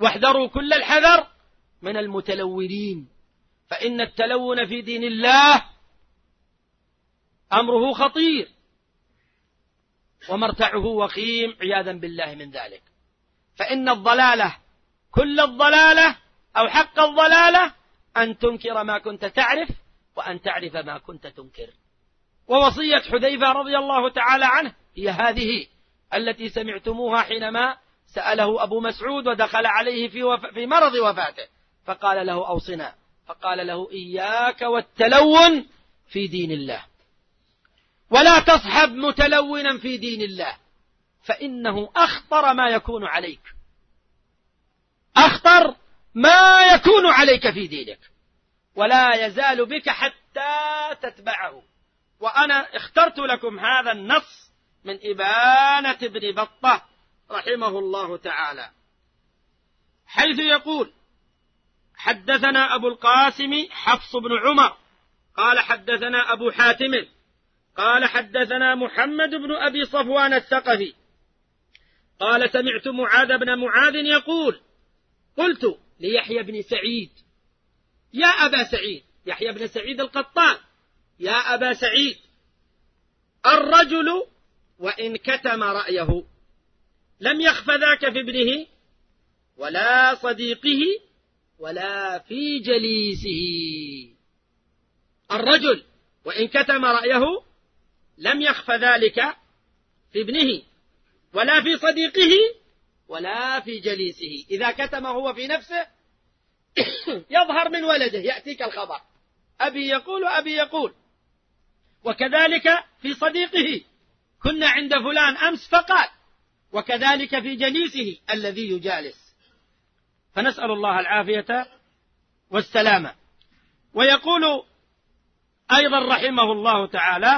واحذروا كل الحذر من المتلونين، فإن التلون في دين الله أمره خطير ومرتعه وخيم عياذا بالله من ذلك. فإن الضلالة كل الضلالة أو حق الضلالة أن تنكر ما كنت تعرف وأن تعرف ما كنت تنكر. ووصية حذيفة رضي الله تعالى عنه هي هذه التي سمعتموها حينما سأله أبو مسعود ودخل عليه في مرض وفاته فقال له أوصنا، فقال له إياك والتلون في دين الله، ولا تصحب متلونا في دين الله، فإنه أخطر ما يكون عليك، أخطر ما يكون عليك في دينك، ولا يزال بك حتى تتبعه. وأنا اخترت لكم هذا النص من إبانة ابن بطة رحمه الله تعالى، حيث يقول: حدثنا أبو القاسم حفص بن عمر قال حدثنا أبو حاتم قال حدثنا محمد بن أبي صفوان الثقفي قال سمعت معاذ بن معاذ يقول: قلت ليحيى بن سعيد يا أبا سعيد، يحيى بن سعيد القطان: يا أبا سعيد، الرجل وإن كتم رأيه لم يخف ذاك في ابنه ولا صديقه ولا في جليسه. الرجل وإن كتم رأيه لم يخف ذلك في ابنه ولا في صديقه ولا في جليسه. إذا كتم هو في نفسه يظهر من ولده، يأتيك الخبر أبي يقول وأبي يقول، وكذلك في صديقه كنا عند فلان أمس فقال، وكذلك في جليسه الذي يجالس. فنسأل الله العافية والسلامة. ويقول أيضا رحمه الله تعالى: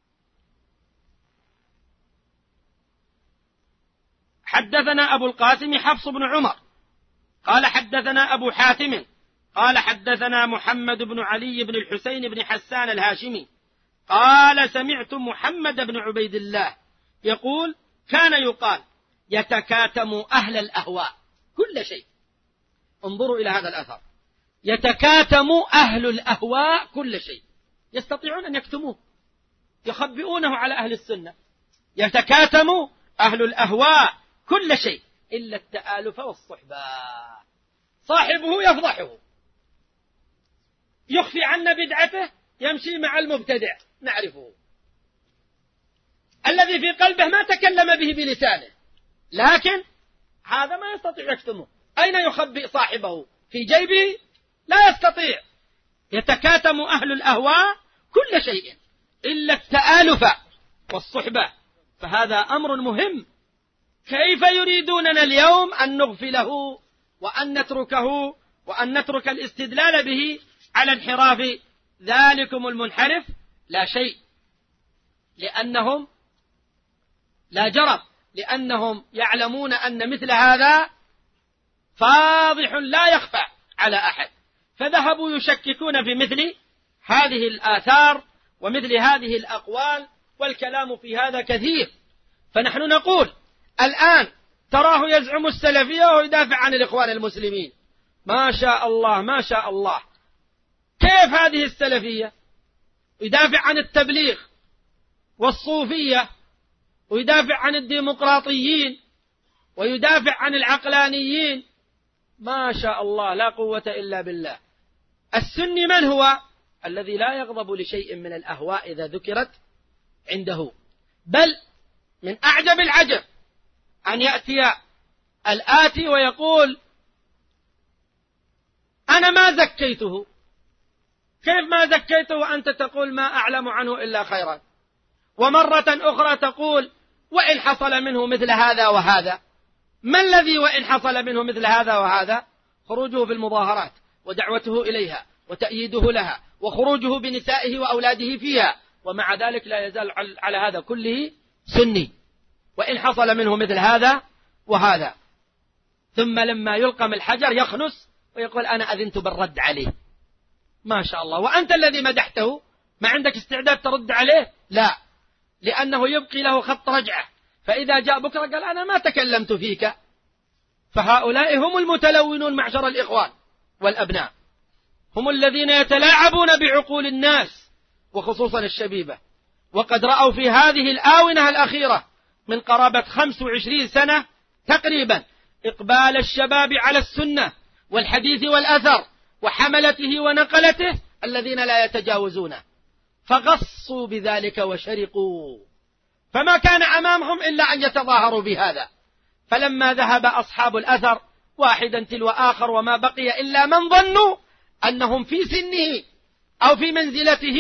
حدثنا أبو القاسم حفص بن عمر قال حدثنا أبو حاتم قال حدثنا محمد بن علي بن الحسين بن حسان الهاشمي قال سمعت محمد بن عبيد الله يقول: كان يقال يتكاتم أهل الأهواء كل شيء. انظروا إلى هذا الأثر: يتكاتم أهل الأهواء كل شيء، يستطيعون أن يكتموه، يخبئونه على أهل السنة. يتكاتم أهل الأهواء كل شيء إلا التآلف والصحبة. صاحبه يفضحه، يخفي عنا بدعته، يمشي مع المبتدع نعرفه، الذي في قلبه ما تكلم به بلسانه، لكن هذا ما يستطيع يكتمه. أين يخبئ صاحبه؟ في جيبه؟ لا يستطيع. يتكاتم أهل الأهواء كل شيء إلا التآلف والصحبة، فهذا أمر مهم. كيف يريدوننا اليوم أن نغفله وأن نتركه وأن نترك الاستدلال به على انحراف ذلكم المنحرف؟ لا شيء، لأنهم لا جرب، لأنهم يعلمون أن مثل هذا فاضح لا يخفى على أحد، فذهبوا يشككون في مثل هذه الآثار ومثل هذه الأقوال، والكلام في هذا كثير. فنحن نقول الآن تراه يزعم السلفية ويدافع عن الإخوان المسلمين، ما شاء الله ما شاء الله. كيف هذه السلفية؟ يدافع عن التبليغ والصوفية، ويدافع عن الديمقراطيين، ويدافع عن العقلانيين، ما شاء الله لا قوة إلا بالله. السني من هو؟ الذي لا يغضب لشيء من الأهواء إذا ذكرت عنده، بل من أعجب العجب أن يأتي الآتي ويقول: أنا ما زكيته. كيف ما زكيته وأنت تقول ما أعلم عنه إلا خيرا؟ ومرة أخرى تقول: وإن حصل منه مثل هذا وهذا. ما الذي وإن حصل منه مثل هذا وهذا؟ خروجه في المظاهرات ودعوته إليها وتأييده لها وخروجه بنسائه وأولاده فيها، ومع ذلك لا يزال على هذا كله سني، وإن حصل منه مثل هذا وهذا. ثم لما يلقم الحجر يخنس ويقول: أنا أذنت بالرد عليه. ما شاء الله. وأنت الذي مدحته ما عندك استعداد ترد عليه؟ لا، لأنه يبقي له خط رجعة، فإذا جاء بكرة قال: أنا ما تكلمت فيك، فهؤلاء هم المتلونون معشر الإخوان والأبناء، هم الذين يتلاعبون بعقول الناس وخصوصا الشبيبة. وقد رأوا في هذه الآونة الأخيرة من قرابة 25 سنة تقريبا إقبال الشباب على السنة والحديث والأثر وحملته ونقلته الذين لا يتجاوزونه، فغصوا بذلك وشرقوا، فما كان أمامهم إلا أن يتظاهروا بهذا. فلما ذهب أصحاب الأثر واحدا تلو آخر وما بقي إلا من ظنوا أنهم في سنه أو في منزلته،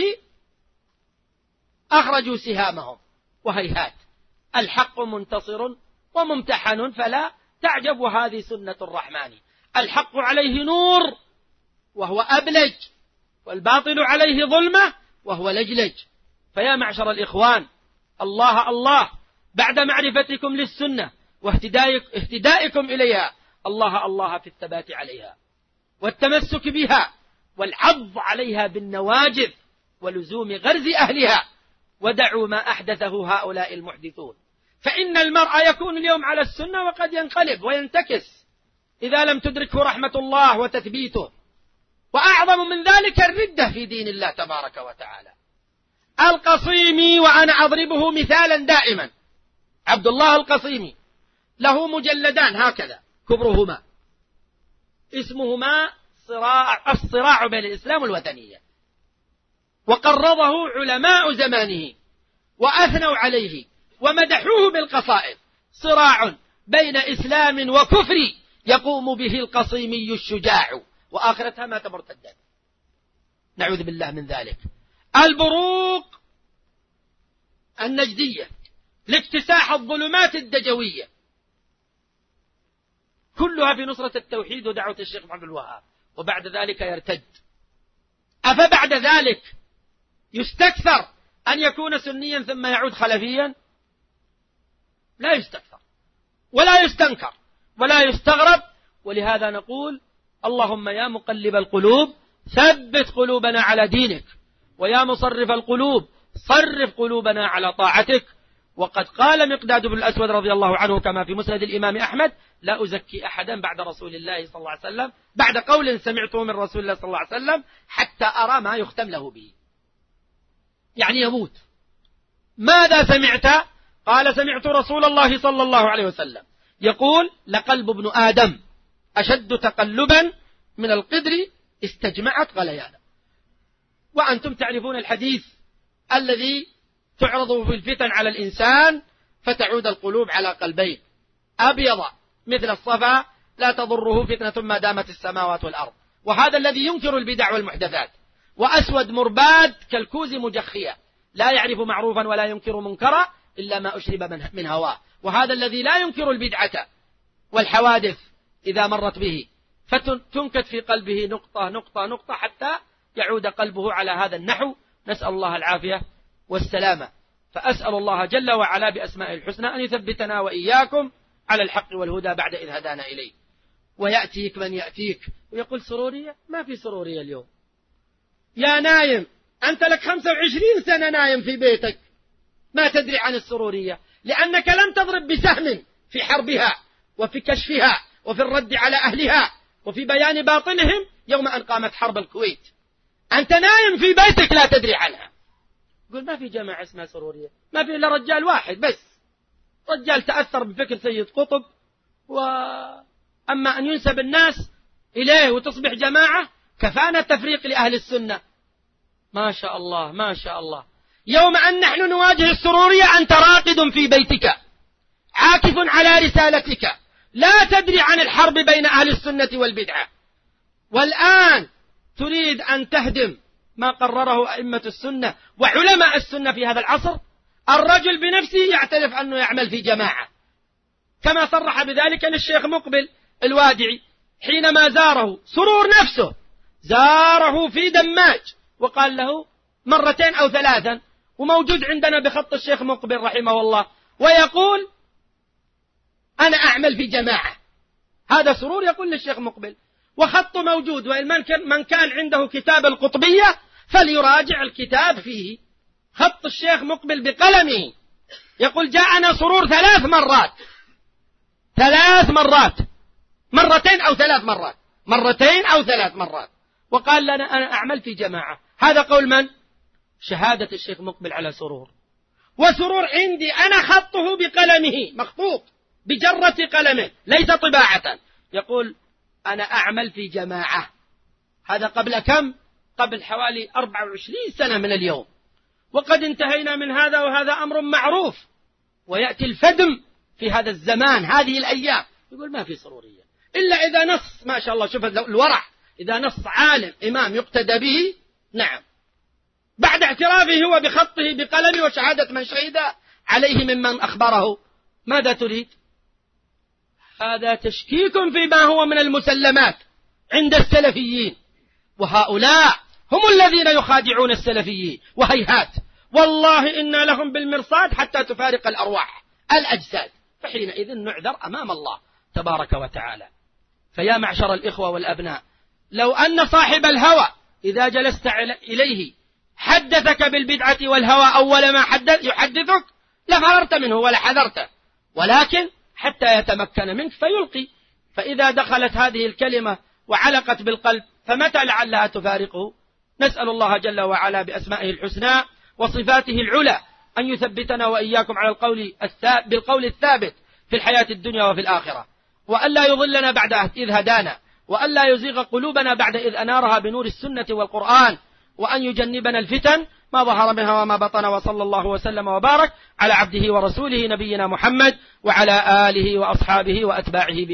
أخرجوا سهامهم. وهيهات، الحق منتصر وممتحن فلا تعجب، وهذه سنة الرحمن. الحق عليه نور وهو أبلج، والباطل عليه ظلمة وهو لجلج. فيا معشر الإخوان، الله الله بعد معرفتكم للسنة واهتدائكم إليها، الله الله في الثبات عليها والتمسك بها والعض عليها بالنواجذ ولزوم غرز أهلها، ودعوا ما أحدثه هؤلاء المحدثون. فإن المرء يكون اليوم على السنة وقد ينقلب وينتكس إذا لم تدركه رحمة الله وتثبيته. وأعظم من ذلك الردة في دين الله تبارك وتعالى. القصيمي، وأنا أضربه مثالا دائما، عبد الله القصيمي له مجلدان هكذا كبرهما، اسمهما الصراع بين الإسلام والوثنية، وقرضه علماء زمانه وأثنوا عليه ومدحوه بالقصائد. صراع بين إسلام وكفر يقوم به القصيمي الشجاع، وآخرتها مات مرتدا، نعوذ بالله من ذلك. البروق النجدية لاكتساح الظلمات الدجوية، كلها في نصرة التوحيد ودعوة الشيخ محمد الوهاب، وبعد ذلك يرتد. أفبعد ذلك يستكثر أن يكون سنيا ثم يعود خلفيا؟ لا يستكثر ولا يستنكر ولا يستغرب. ولهذا نقول اللهم يا مقلب القلوب ثبت قلوبنا على دينك، ويا مصرف القلوب صرف قلوبنا على طاعتك. وقد قال مقداد بن الأسود رضي الله عنه كما في مسند الإمام أحمد: لا أزكي أحدا بعد رسول الله صلى الله عليه وسلم، بعد قول سمعته من رسول الله صلى الله عليه وسلم، حتى أرى ما يختم له به، يعني يموت. ماذا سمعت؟ قال: سمعت رسول الله صلى الله عليه وسلم يقول: لقلب ابن آدم أشد تقلبا من القدر استجمعت غليانا. وأنتم تعرفون الحديث الذي تعرض في الفتن على الإنسان فتعود القلوب على قلبين: أبيض مثل الصفا لا تضره فتنة ما دامت السماوات والأرض، وهذا الذي ينكر البدع والمحدثات، وأسود مرباد كالكوز مجخية لا يعرف معروفا ولا ينكر منكرا إلا ما أشرب من هواه، وهذا الذي لا ينكر البدعة والحوادث إذا مرت به، فتنكت في قلبه نقطة نقطة نقطة حتى يعود قلبه على هذا النحو. نسأل الله العافية والسلامة. فأسأل الله جل وعلا بأسماء الحسنى أن يثبتنا وإياكم على الحق والهدى بعد إذ هدانا إليه. ويأتيك من يأتيك ويقول: سرورية؟ ما في سرورية اليوم يا نايم، أنت لك 25 سنة نايم في بيتك ما تدري عن السرورية، لأنك لم تضرب بسهم في حربها وفي كشفها وفي الرد على أهلها وفي بيان باطلهم يوم أن قامت حرب الكويت. أنت نايم في بيتك لا تدري عنها. يقول: ما في جماعة اسمها سرورية، ما في إلا رجال واحد بس، رجال تأثر بفكر سيد قطب، وأما أن ينسب الناس إليه وتصبح جماعة كفانا تفريق لأهل السنة. ما شاء الله ما شاء الله. يوم أن نحن نواجه السرورية أنت راقد في بيتك عاكف على رسالتك، لا تدري عن الحرب بين أهل السنة والبدعة، والآن تريد أن تهدم ما قرره أئمة السنة وعلماء السنة في هذا العصر. الرجل بنفسه يعترف أنه يعمل في جماعة، كما صرح بذلك للشيخ مقبل الوادعي حينما زاره سرور نفسه، زاره في دماج وقال له مرتين أو ثلاثا، وموجود عندنا بخط الشيخ مقبل رحمه الله، ويقول: أنا أعمل في جماعة. هذا سرور يقول للشيخ مقبل، وخط موجود، ومن كان عنده كتاب القطبية فليراجع الكتاب فيه خط الشيخ مقبل بقلمه، يقول: جاءنا سرور 3 مرات مرتين أو ثلاث مرات، وقال لنا أنا أعمل في جماعة. هذا قول من؟ شهادة الشيخ مقبل على سرور. وسرور عندي أنا خطه بقلمه، مخطوط بجرة قلمه ليس طباعة، يقول أنا أعمل في جماعة. هذا قبل كم؟ قبل حوالي 24 سنة من اليوم. وقد انتهينا من هذا، وهذا أمر معروف. ويأتي الفدم في هذا الزمان هذه الأيام يقول ما في سرورية إلا إذا نص، ما شاء الله شوف الورع، إذا نص عالم إمام يقتدى به، نعم، بعد اعترافه هو بخطه بقلمه وشهادة من شهد عليه ممن أخبره. ماذا تريد؟ هذا تشكيك فيما هو من المسلمات عند السلفيين، وهؤلاء هم الذين يخادعون السلفيين. وهيهات والله إنا لهم بالمرصاد حتى تفارق الأرواح الأجساد، فحينئذ نعذر أمام الله تبارك وتعالى. فيا معشر الإخوة والأبناء، لو أن صاحب الهوى إذا جلست إليه حدثك بالبدعة والهوى أول ما يحدثك لفررت منه ولا حذرته، ولكن حتى يتمكن منك فيلقي. فإذا دخلت هذه الكلمة وعلقت بالقلب فمتى لعلها تفارقه؟ نسأل الله جل وعلا بأسمائه الحسنى وصفاته العلى أن يثبتنا وإياكم على بالقول الثابت في الحياة الدنيا وفي الآخرة، وأن لا يضلنا بعد إذ هدانا، وأن لا يزيغ قلوبنا بعد إذ أنارها بنور السنة والقرآن، وأن يجنبنا الفتن ما ظهر منها وما بطن. وصلى الله وسلم وبارك على عبده ورسوله نبينا محمد وعلى آله وأصحابه وأتباعه.